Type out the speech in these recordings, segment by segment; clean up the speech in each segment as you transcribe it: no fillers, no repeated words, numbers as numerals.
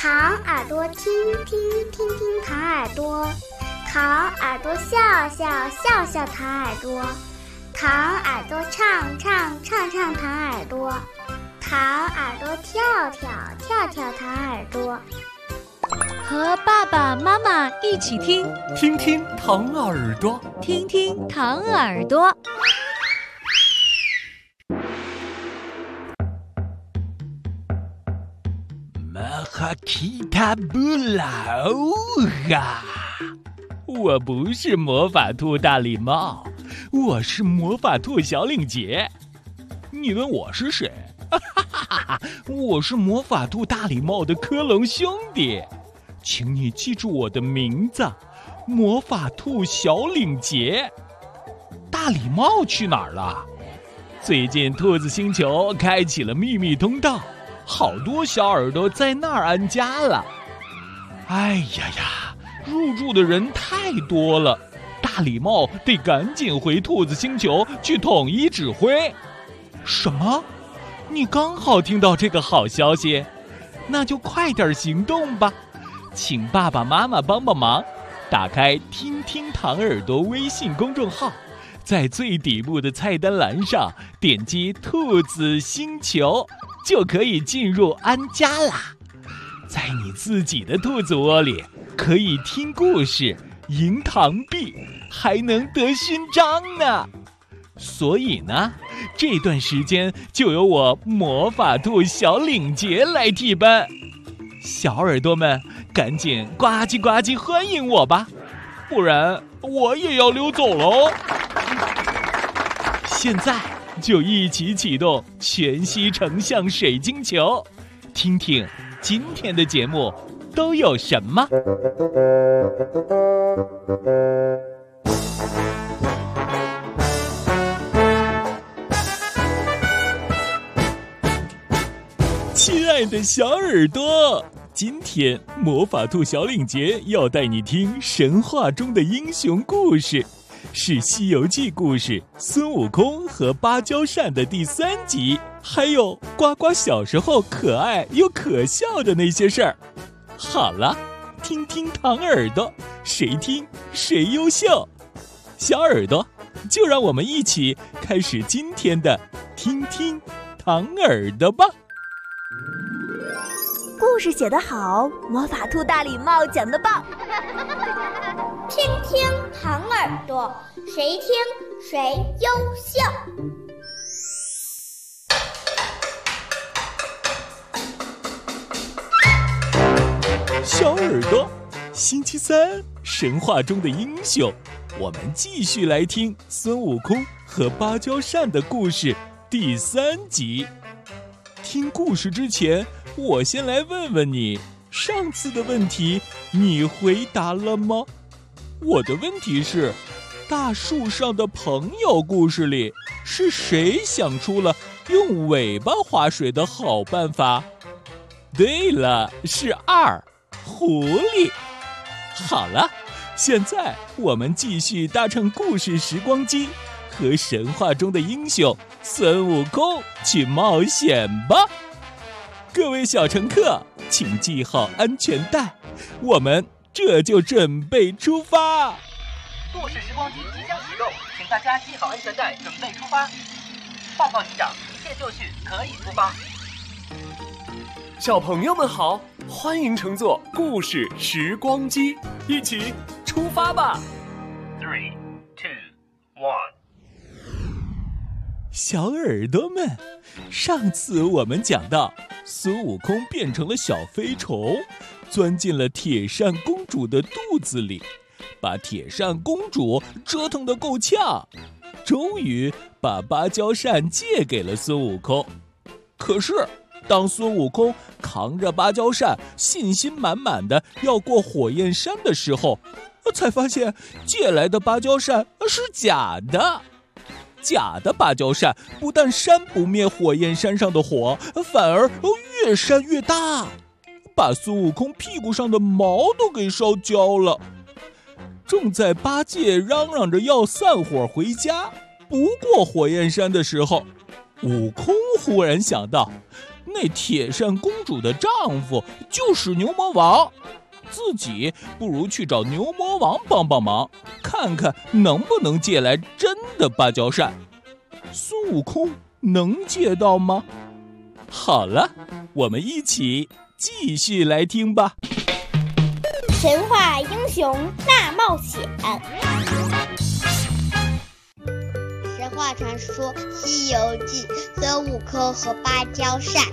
糖耳朵听听听听糖耳朵，糖耳朵笑笑笑笑糖耳朵，糖耳朵唱唱唱唱糖耳朵，糖耳朵跳跳跳跳糖耳朵。 和爸爸妈妈一起听， 听听糖耳朵， 听听糖耳朵。 马哈提塔布拉欧哈！我不是魔法兔大礼帽，我是魔法兔小领结。你问我是谁？我是魔法兔大礼帽的科隆兄弟，请你记住我的名字，魔法兔小领结。大礼帽去哪儿了？最近兔子星球开启了秘密通道，好多小耳朵在那儿安家了。哎呀呀，入住的人太多了，大礼帽得赶紧回兔子星球去统一指挥。什么？你刚好听到这个好消息，那就快点行动吧！请爸爸妈妈帮帮忙，打开听听糖耳朵微信公众号，在最底部的菜单栏上点击兔子星球，就可以进入安家啦。在你自己的兔子窝里，可以听故事、赢糖币，还能得勋章呢。所以呢，这段时间就由我魔法兔小领结来替班。小耳朵们，赶紧呱唧呱唧欢迎我吧，不然我也要溜走喽。现在就一起启动全息成像水晶球，听听今天的节目都有什么。亲爱的小耳朵，今天魔法兔小领结要带你听神话中的英雄故事，是《西游记》故事孙悟空和芭蕉扇的第3集，还有呱呱小时候可爱又可笑的那些事儿。好了，听听糖耳朵，谁听谁优秀。小耳朵，就让我们一起开始今天的听听糖耳朵吧。 故事写得好，魔法兔大礼帽讲得棒。 听听糖耳朵，谁听谁优秀。 小耳朵，星期3，神话中的英雄，我们继续来听孙悟空和芭蕉扇的故事第3集。听故事之前，我先来问问你，上次的问题你回答了吗？我的问题是，大树上的朋友故事里，是谁想出了用尾巴划水的好办法？对了，是2，狐狸。好了，现在我们继续搭乘故事时光机，和神话中的英雄孙悟空去冒险吧。各位小乘客，请系好安全带，我们这就准备出发。 故事时光机即将启动，请大家系好安全带，准备出发。报告机长，一切就绪，可以出发。 小朋友们好，欢迎乘坐故事时光机，一起出发吧。 3、2、1。 小耳朵们，上次我们讲到，孙悟空变成了小飞虫，钻进了铁扇公主的肚子里，把铁扇公主折腾得够呛，终于把芭蕉扇借给了孙悟空。可是当孙悟空扛着芭蕉扇信心满满的要过火焰山的时候，才发现借来的芭蕉扇是假的。假的芭蕉扇不但扇不灭火焰山上的火，反而越扇越大，把孙悟空屁股上的毛都给烧焦了。正在八戒嚷嚷着要散伙回家，不过火焰山的时候，悟空忽然想到， 那铁扇公主的丈夫就是牛魔王，自己不如去找牛魔王帮帮忙，看看能不能借来真的芭蕉扇。孙悟空能借到吗？好了，我们一起继续来听吧。 神话英雄大冒险。神话传说《西游记》，孙悟空和芭蕉扇。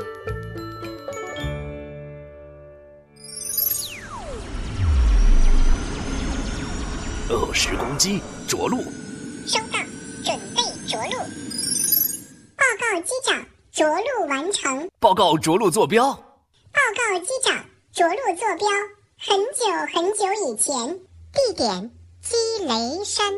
时光机着陆。 收到，准备着陆。报告机长，着陆完成。 报告着陆坐标。 报告机长，着陆坐标很久很久以前，地点积雷山。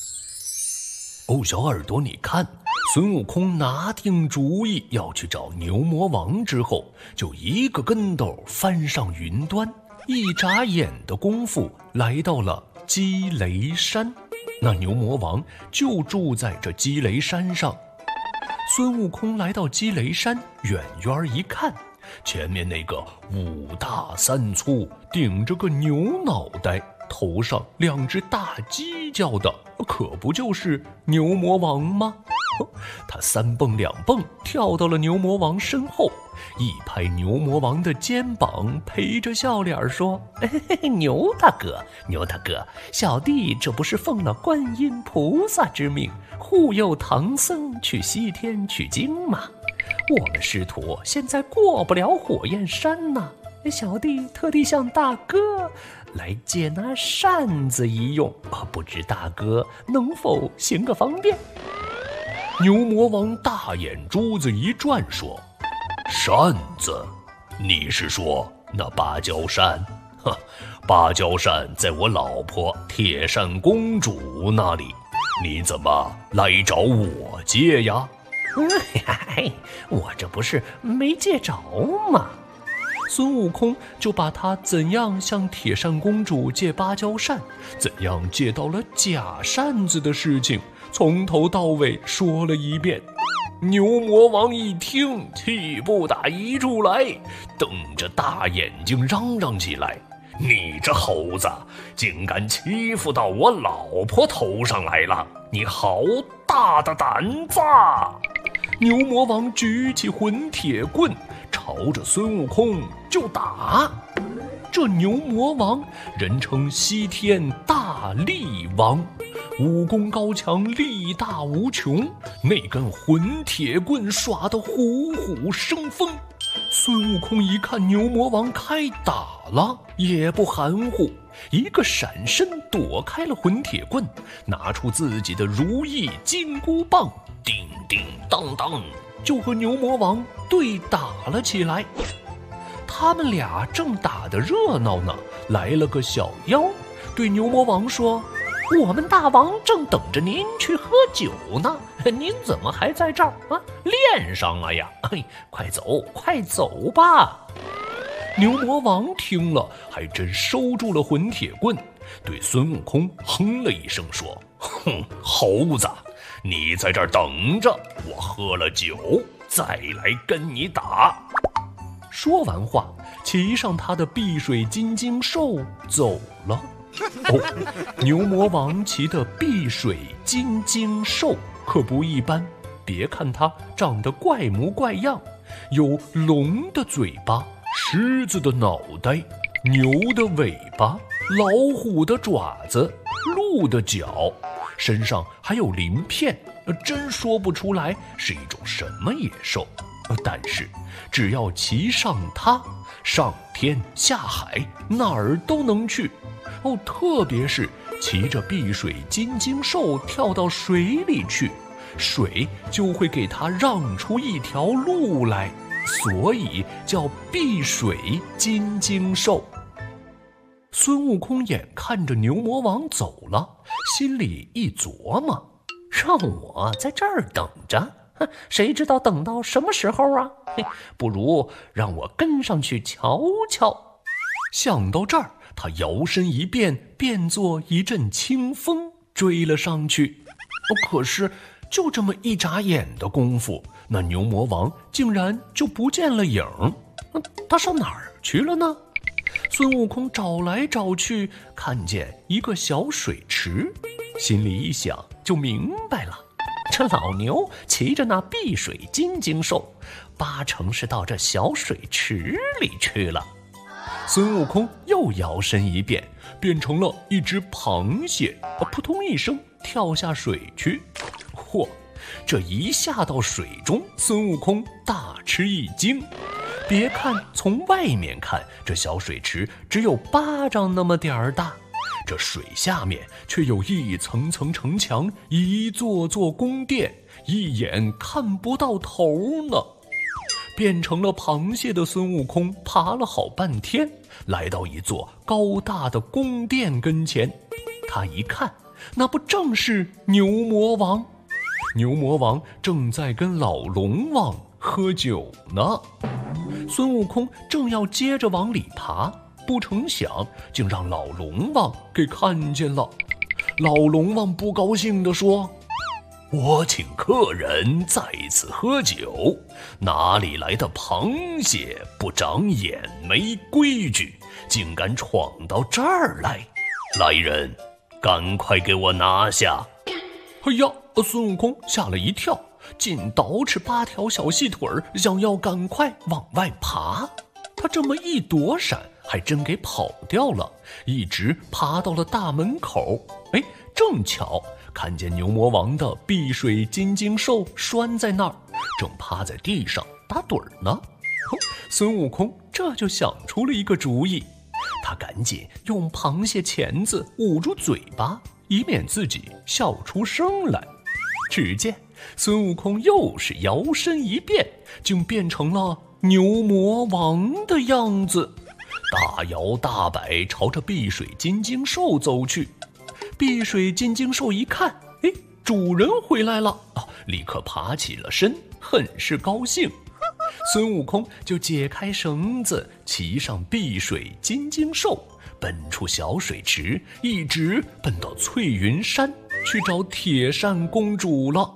小耳朵，你看，孙悟空拿定主意要去找牛魔王之后，就一个跟斗翻上云端，一眨眼的功夫来到了积雷山。那牛魔王就住在这积雷山上。孙悟空来到积雷山，远远一看，前面那个5大3粗，顶着个牛脑袋，头上2只大犄角的，可不就是牛魔王吗？他3蹦2蹦跳到了牛魔王身后，一拍牛魔王的肩膀，陪着笑脸说：牛大哥，牛大哥，小弟这不是奉了观音菩萨之命，护佑唐僧去西天取经吗？我们师徒现在过不了火焰山呢，小弟特地向大哥来借那扇子一用，不知大哥能否行个方便？牛魔王大眼珠子一转说：扇子？你是说那芭蕉扇？芭蕉扇在我老婆铁扇公主那里，你怎么来找我借呀？我这不是没借着吗？孙悟空就把他怎样向铁扇公主借芭蕉扇，怎样借到了假扇子的事情，从头到尾说了一遍。牛魔王一听，气不打一处来，瞪着大眼睛嚷嚷起来：你这猴子竟敢欺负到我老婆头上来了，你好大的胆子！牛魔王举起混铁棍，朝着孙悟空就打。这牛魔王人称西天大力王，武功高强，力大无穷，那根混铁棍耍得虎虎生风。孙悟空一看牛魔王开打了，也不含糊，一个闪身躲开了混铁棍，拿出自己的如意金箍棒，叮叮当当就和牛魔王对打了起来。他们俩正打得热闹呢，来了个小妖，对牛魔王说：我们大王正等着您去喝酒呢，您怎么还在这儿啊？练上了呀！快走快走吧！牛魔王听了，还真收住了混铁棍，对孙悟空哼了一声说：猴子，你在这儿等着，我喝了酒再来跟你打。说完话，骑上他的碧水金睛兽走了。牛魔王骑的碧水金睛兽可不一般，别看它长得怪模怪样，有龙的嘴巴，狮子的脑袋，牛的尾巴，老虎的爪子，鹿的脚，身上还有鳞片，真说不出来是一种什么野兽。但是只要骑上它，上天下海哪儿都能去。特别是骑着碧水金睛兽跳到水里去，水就会给它让出一条路来，所以叫碧水金睛兽。孙悟空眼看着牛魔王走了，心里一琢磨，让我在这儿等着，谁知道等到什么时候啊？不如让我跟上去瞧瞧。想到这儿，他摇身一变，变作一阵清风，追了上去。可是就这么一眨眼的功夫，那牛魔王竟然就不见了影。他上哪儿去了呢？孙悟空找来找去，看见一个小水池，心里一想就明白了，这老牛骑着那碧水金睛兽，8成是到这小水池里去了。孙悟空又摇身一变，变成了一只螃蟹，扑通一声跳下水去。嚯，这一下到水中，孙悟空大吃一惊。别看从外面看，这小水池只有巴掌那么点儿大，这水下面却有一层层城墙，一座座宫殿，一眼看不到头呢。变成了螃蟹的孙悟空爬了好半天，来到一座高大的宫殿跟前。他一看，那不正是牛魔王？牛魔王正在跟老龙王喝酒呢。孙悟空正要接着往里爬，不成想竟让老龙王给看见了。老龙王不高兴地说：我请客人在此喝酒，哪里来的螃蟹不长眼没规矩，竟敢闯到这儿来？来人，赶快给我拿下！哎呀，孙悟空吓了一跳，紧捯饬8条小细腿儿，想要赶快往外爬。他这么一躲闪，还真给跑掉了，一直爬到了大门口。哎，正巧看见牛魔王的碧水金睛兽拴在那儿，正趴在地上打盹呢。孙悟空这就想出了一个主意，他赶紧用螃蟹钳子捂住嘴巴，以免自己笑出声来。只见孙悟空又是摇身一变，竟变成了牛魔王的样子，大摇大摆朝着碧水金睛兽走去。碧水金睛兽一看，哎，主人回来了，立刻爬起了身，很是高兴。孙悟空就解开绳子，骑上碧水金睛兽，奔出小水池，一直奔到翠云山去找铁扇公主了。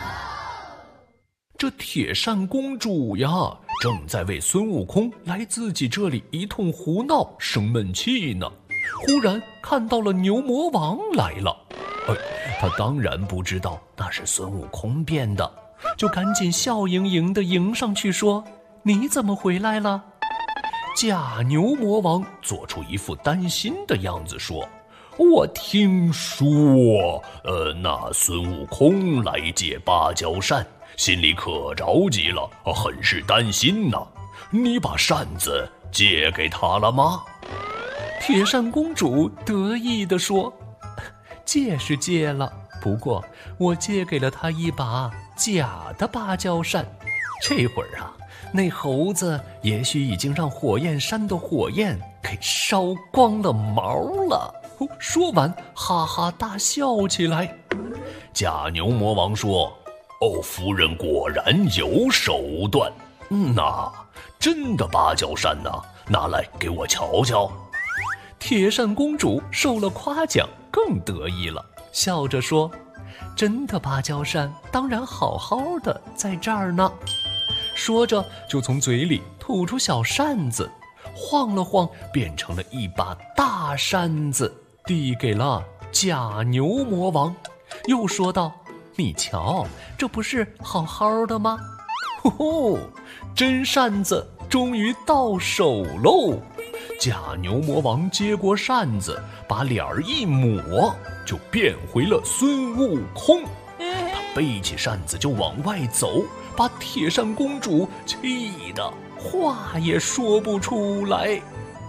这铁扇公主呀，正在为孙悟空来自己这里一通胡闹生闷气呢。忽然看到了牛魔王来了，他当然不知道那是孙悟空变的，就赶紧笑盈盈地迎上去说：你怎么回来了？假牛魔王做出一副担心的样子说：我听说那孙悟空来借芭蕉扇，心里可着急了，很是担心呢。你把扇子借给他了吗？铁扇公主得意地说：借是借了，不过我借给了他一把假的芭蕉扇。这会儿啊，那猴子也许已经让火焰山的火焰给烧光了毛了。说完哈哈大笑起来。假牛魔王说：夫人果然有手段，那真的芭蕉扇呢？拿来给我瞧瞧。铁扇公主受了夸奖，更得意了，笑着说：真的芭蕉扇当然好好的在这儿呢。说着就从嘴里吐出小扇子，晃了晃变成了一把大扇子，递给了假牛魔王，又说道：你瞧，这不是好好的吗？真扇子终于到手喽！假牛魔王接过扇子，把脸儿一抹，就变回了孙悟空。他背起扇子就往外走，把铁扇公主气得话也说不出来。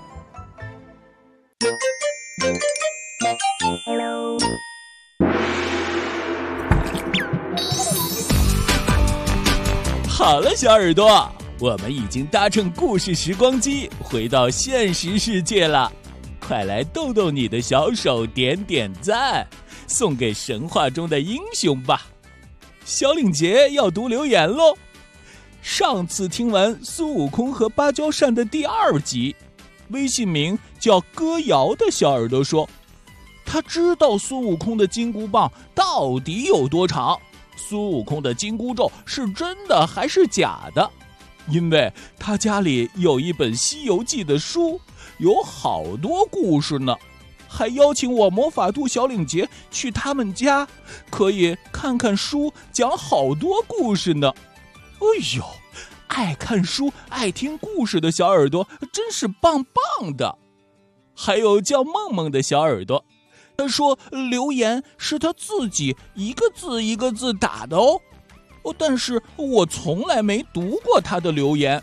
好了，小耳朵，我们已经搭乘故事时光机回到现实世界了，快来动动你的小手，点点赞，送给神话中的英雄吧。小领结要读留言喽。上次听完孙悟空和芭蕉扇的第2集，微信名叫歌谣的小耳朵说，他知道孙悟空的金箍棒到底有多长， 孙悟空的紧箍咒是真的还是假的，因为他家里有一本《西游记》的书，有好多故事呢，还邀请我魔法兔小领结去他们家，可以看看书，讲好多故事呢。哎呦，爱看书爱听故事的小耳朵真是棒棒的。还有叫梦梦的小耳朵，他说留言是他自己一个字一个字打的哦，但是我从来没读过他的留言。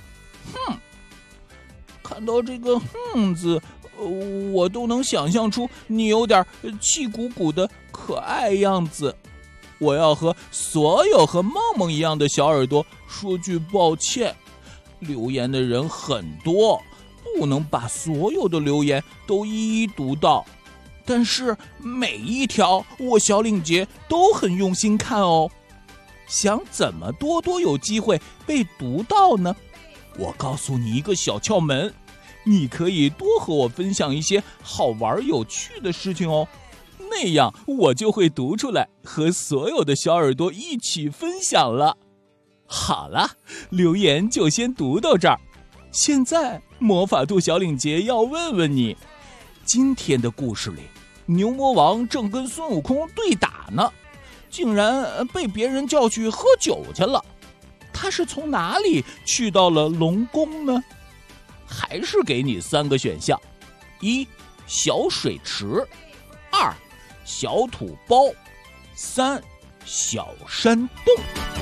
看到这个字，我都能想象出你有点气鼓鼓的可爱样子。我要和所有和梦梦一样的小耳朵说句抱歉，留言的人很多，不能把所有的留言都一一读到，但是每一条我小领结都很用心看哦。想怎么多有机会被读到呢？我告诉你一个小窍门，你可以多和我分享一些好玩有趣的事情哦，那样我就会读出来，和所有的小耳朵一起分享了。好了，留言就先读到这儿。现在魔法兔小领结要问问你，今天的故事里，牛魔王正跟孙悟空对打呢，竟然被别人叫去喝酒去了。他是从哪里去到了龙宫呢？还是给你3个选项：一、小水池；二、小土包；三、小山洞。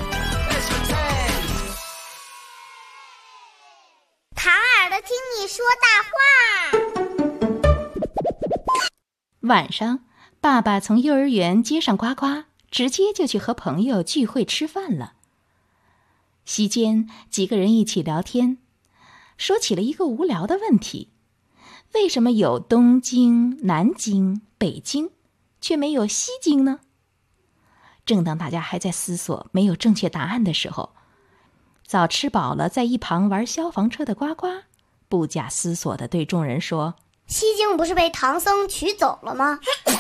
唐耳朵听你说大话。 晚上，爸爸从幼儿园接上呱呱，直接就去和朋友聚会吃饭了。席间，几个人一起聊天，说起了一个无聊的问题：为什么有东京、南京、北京，却没有西京呢？正当大家还在思索没有正确答案的时候，早吃饱了在一旁玩消防车的呱呱，不假思索地对众人说： 西京不是被唐僧取走了吗？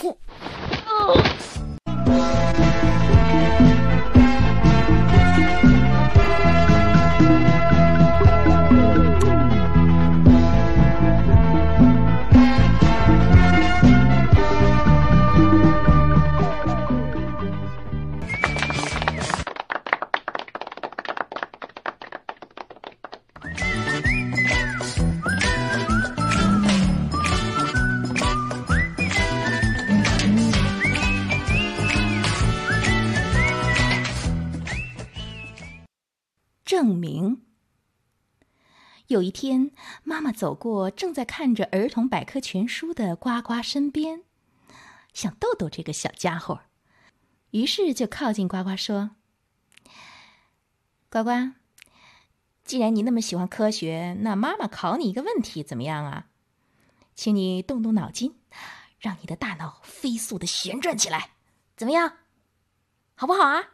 证明。有一天，妈妈走过正在看着儿童百科全书的呱呱身边，想逗逗这个小家伙，于是就靠近呱呱说：呱呱，既然你那么喜欢科学，那妈妈考你一个问题怎么样啊？请你动动脑筋，让你的大脑飞速地旋转起来，怎么样？好不好啊？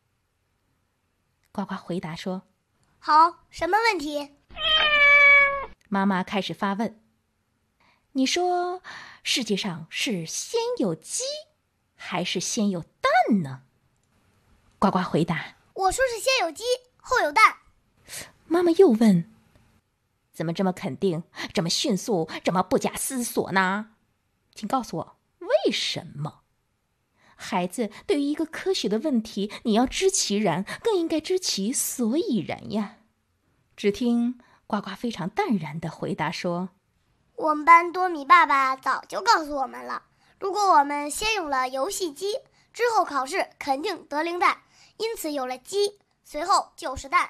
呱呱回答说： 好，什么问题？ 妈妈开始发问：你说世界上是先有鸡还是先有蛋呢？呱呱回答： 我说是先有鸡后有蛋。 妈妈又问：怎么这么肯定，这么迅速，这么不假思索呢？请告诉我为什么？孩子，对于一个科学的问题，你要知其然，更应该知其所以然呀。只听呱呱非常淡然地回答说： 我们班多米爸爸早就告诉我们了，如果我们先有了游戏机，之后考试肯定得零蛋，因此有了鸡，随后就是蛋。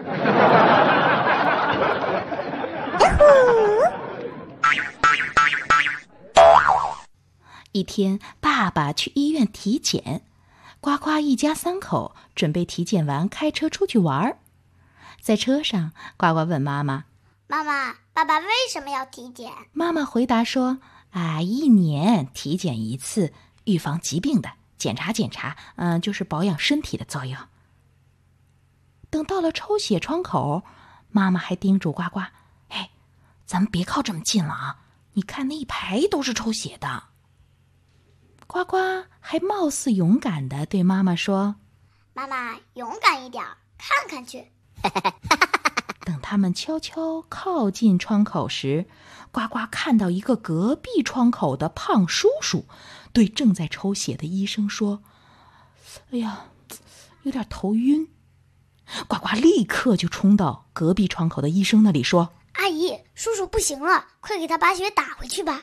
一天，爸爸去医院体检，呱呱一家3口准备体检完开车出去玩。在车上，呱呱问妈妈： 妈妈，爸爸为什么要体检？ 妈妈回答说：1年体检一次，预防疾病的，检查，就是保养身体的作用。等到了抽血窗口，妈妈还叮嘱呱呱：哎，咱们别靠这么近了啊，你看那一排都是抽血的。呱呱还貌似勇敢地对妈妈说： 妈妈勇敢一点，看看去。 等他们悄悄靠近窗口时，呱呱看到一个隔壁窗口的胖叔叔对正在抽血的医生说：“哎呀，有点头晕。”呱呱立刻就冲到隔壁窗口的医生那里说：“ 阿姨，叔叔不行了，快给他把血打回去吧。”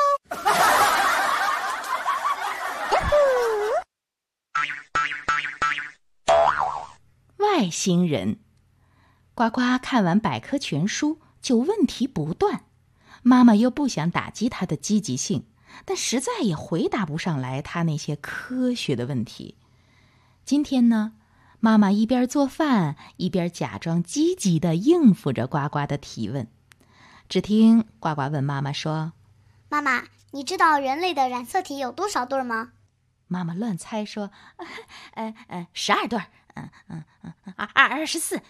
外星人。呱呱看完百科全书就问题不断，妈妈又不想打击他的积极性，但实在也回答不上来他那些科学的问题。今天呢，妈妈一边做饭一边假装积极地应付着呱呱的提问。只听呱呱问妈妈说：“ 妈妈，你知道人类的染色体有多少对吗？” 妈妈乱猜说：“12对，24，48，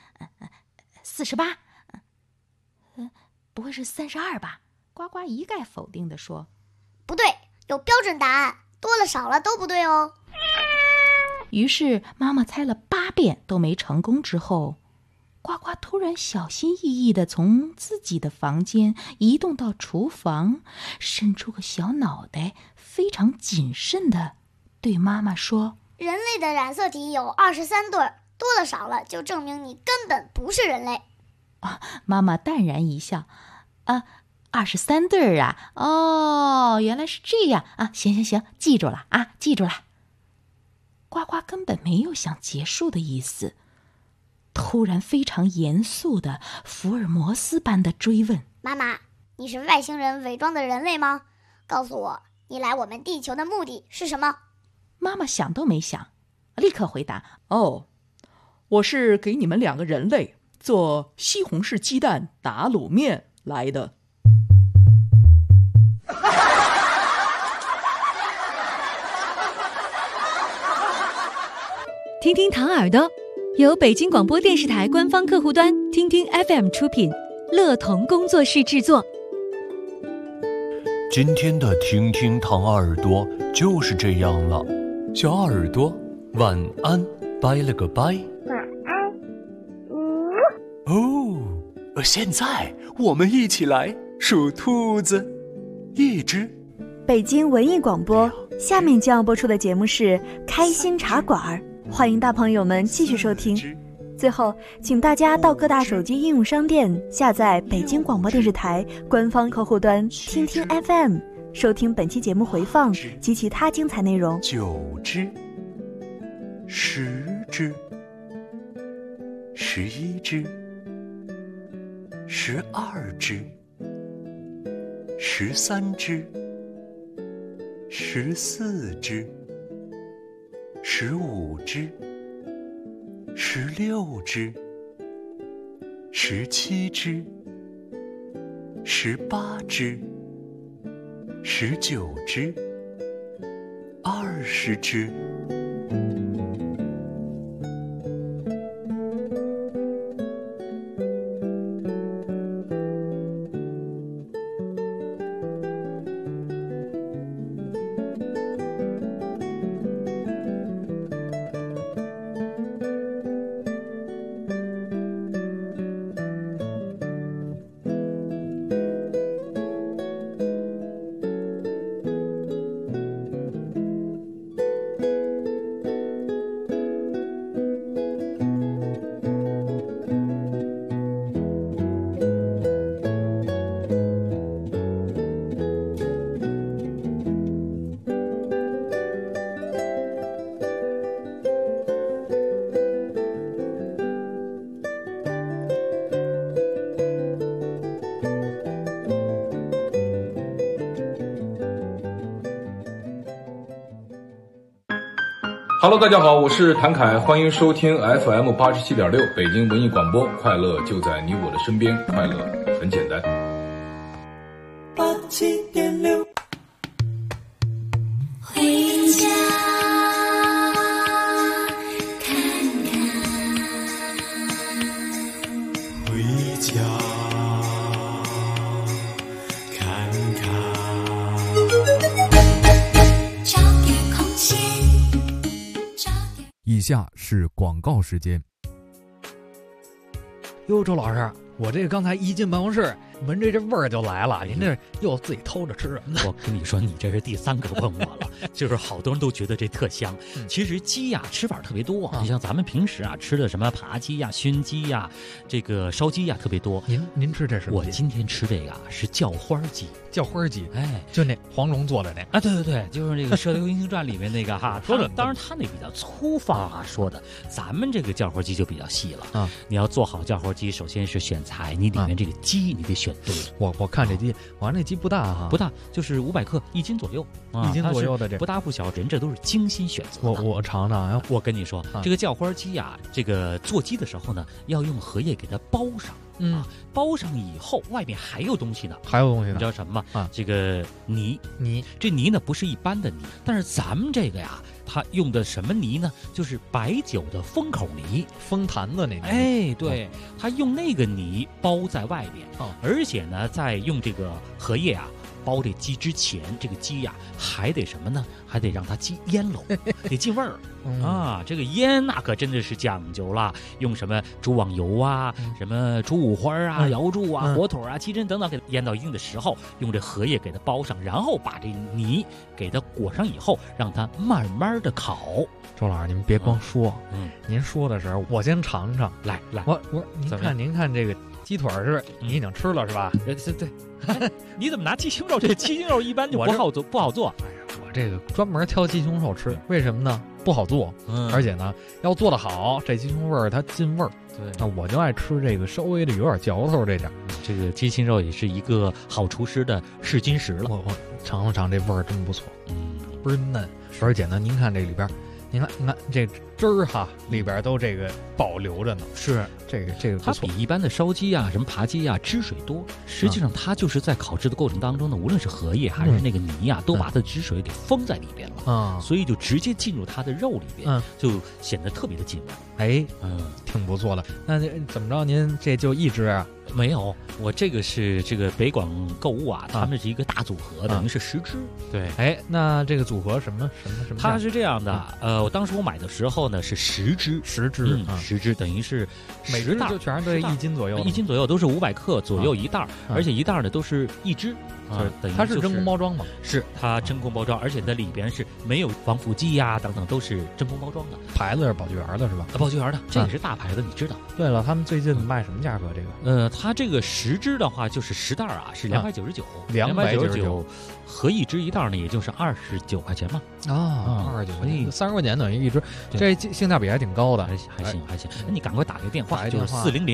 不会是32吧？”呱呱一概否定地说：“ 不对，有标准答案，多了少了都不对哦。” 于是妈妈猜了8遍都没成功之后，呱呱突然小心翼翼地从自己的房间移动到厨房，伸出个小脑袋，非常谨慎地对妈妈说：“ 人类的染色体有23对，多了少了就证明你根本不是人类。” 妈妈淡然一笑：“23对啊，哦，原来是这样啊，行，记住了啊，记住了。”呱呱根本没有想结束的意思，突然非常严肃的福尔摩斯般的追问：“ 妈妈，你是外星人伪装的人类吗？告诉我，你来我们地球的目的是什么？” 妈妈想都没想，立刻回答：“哦，我是给你们2个人类做西红柿鸡蛋打卤面来的。” 听听唐耳朵，由北京广播电视台官方客户端听听 FM 出品，乐童工作室制作。 今天的听听唐耳朵就是这样了，小耳朵晚安，拜了个拜。 晚安。 现在我们一起来数兔子，1只。 北京文艺广播，下面将要播出的节目是开心茶馆，欢迎大朋友们继续收听。最后，请大家到各大手机应用商店下载北京广播电视台官方客户端听听 FM， 收听本期节目回放及其他精彩内容。 9只，10只，11只，12只，13只，14只，15只，16只，17只，18只，19只，20只。 Hello， 大家好，我是谭凯，欢迎收听 FM 87.6北京文艺广播，快乐就在你我的身边，快乐很简单。 87.6，回家看看，回家看看，找点空闲。 下是广告时间。 哟，周老师，我这刚才一进办公室，闻着这味儿就来了。您这又自己偷着吃什么呢？ 我跟你说，你这是第3个问我了，就是好多人都觉得这特香。其实鸡呀吃法特别多，你像咱们平时啊吃的什么扒鸡呀、熏鸡呀、这个烧鸡呀特别多。 您吃这是什么？ 我今天吃这个是叫花鸡。 叫花鸡， 哎， 就那黄蓉做的那啊，对，就是那个《射雕英雄传》里面那个哈。当然他那比较粗放啊说的，咱们这个叫花鸡就比较细了啊。你要做好叫花鸡，首先是选材，你里面这个鸡你得选对。 我看这鸡，我看这鸡不大哈， 不大，就是500克，1斤左右 ，1斤左右的这不大不小，人这都是精心选择的。 我尝尝， 我跟你说，这个叫花鸡呀，这个做鸡的时候呢，要用荷叶给它包上。包上以后，外面还有东西呢。你知道什么吗？啊，这个泥，这泥呢不是一般的泥，但是咱们这个呀，它用的什么泥呢？就是白酒的封口泥， 封坛子那泥。 哎，对，它用那个泥包在外面，而且呢，在用这个荷叶啊。包这鸡之前，这个鸡呀还得什么呢？还得让它腌喽，得进味儿啊！这个腌那可真的是讲究了，用什么猪网油啊、什么猪五花啊、瑶柱啊、火腿啊、鸡胗等等，给它腌到一定的时候，用这荷叶给它包上，然后把这泥给它裹上以后，让它慢慢的烤。 周老师，您别光说，您说的时候我先尝尝。 来， 我您看这个鸡腿是你已经吃了是吧？ 对。你怎么拿鸡胸肉？这鸡胸肉一般就不好做。 哎呀，我这个专门挑鸡胸肉吃，为什么呢？不好做，而且呢，要做得好，这鸡胸味儿它进味儿。 对， 那我就爱吃这个稍微的有点嚼头这点。 这个鸡胸肉也是一个好厨师的试金石了。 我尝了尝，这味儿真不错，倍儿嫩，而且呢，您看这里边。你看这汁儿哈，里边都这个保留着呢。 是这个不错。 它比一般的烧鸡啊、什么扒鸡啊汁水多。实际上它就是在烤制的过程当中呢，无论是荷叶还是那个泥啊，都把它的汁水给封在里边了啊，所以就直接进入它的肉里边，就显得特别的进味。 哎，挺不错的。那怎么着？您这就一只啊？ 没有，我这个是这个北广购物啊，他们是一个大组合，等于是10只。 对，哎，那这个组合什么？ 它是这样的，我当时我买的时候呢是10只，10只等于是每只就全是1斤左右 ，1斤左右都是500克左右一袋，而且一袋呢都是1只。 等于它是真空包装吗？ 是它真空包装，而且它里边是没有防腐剂呀等等，都是真空包装的。 牌子是宝聚园的是吧？ 宝聚园的，这也是大牌子，你知道。 对了，他们最近卖什么价格？这个它这个10只的话，就是10袋啊，是299，合一只一袋呢，也就是29块钱嘛。 29块钱，30块钱等于一只，这性价比还挺高的， 还行。那你赶快打个电话，就是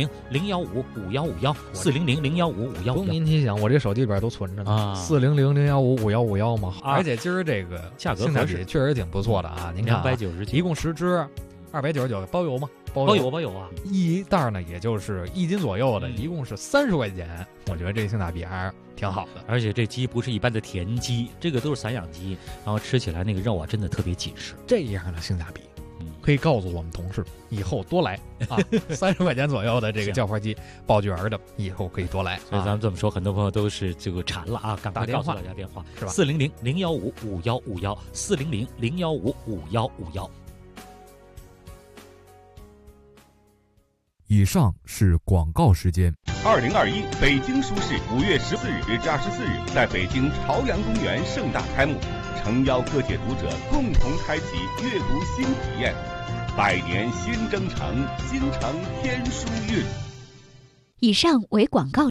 400-015-5151，400-015-5151。 不用您提醒，我这手机里边都存着呢。400-015-5151嘛。而且今儿这个价格性价比确实挺不错的啊！您看 ，299， 一共10只，299，包邮吗？ 包邮啊！ 一袋呢，也就是1斤左右的，一共是30块钱。我觉得这性价比还是挺好的。 而且这鸡不是一般的田鸡，这个都是散养鸡，然后吃起来那个肉啊，真的特别紧实。 这样的性价比，可以告诉我们同事以后多来啊！30块钱左右的这个叫花鸡，宝聚园的，以后可以多来。 所以咱们这么说，很多朋友都是这个馋了啊！赶快告诉大家电话是吧 ？400-015-5151，400-015-5151。 以上是广告时间。 2021北京书市5月14日至24日在北京朝阳公园盛大开幕，诚邀各界读者共同开启阅读新体验，100年新征程，京城天书韵。 以上为广告。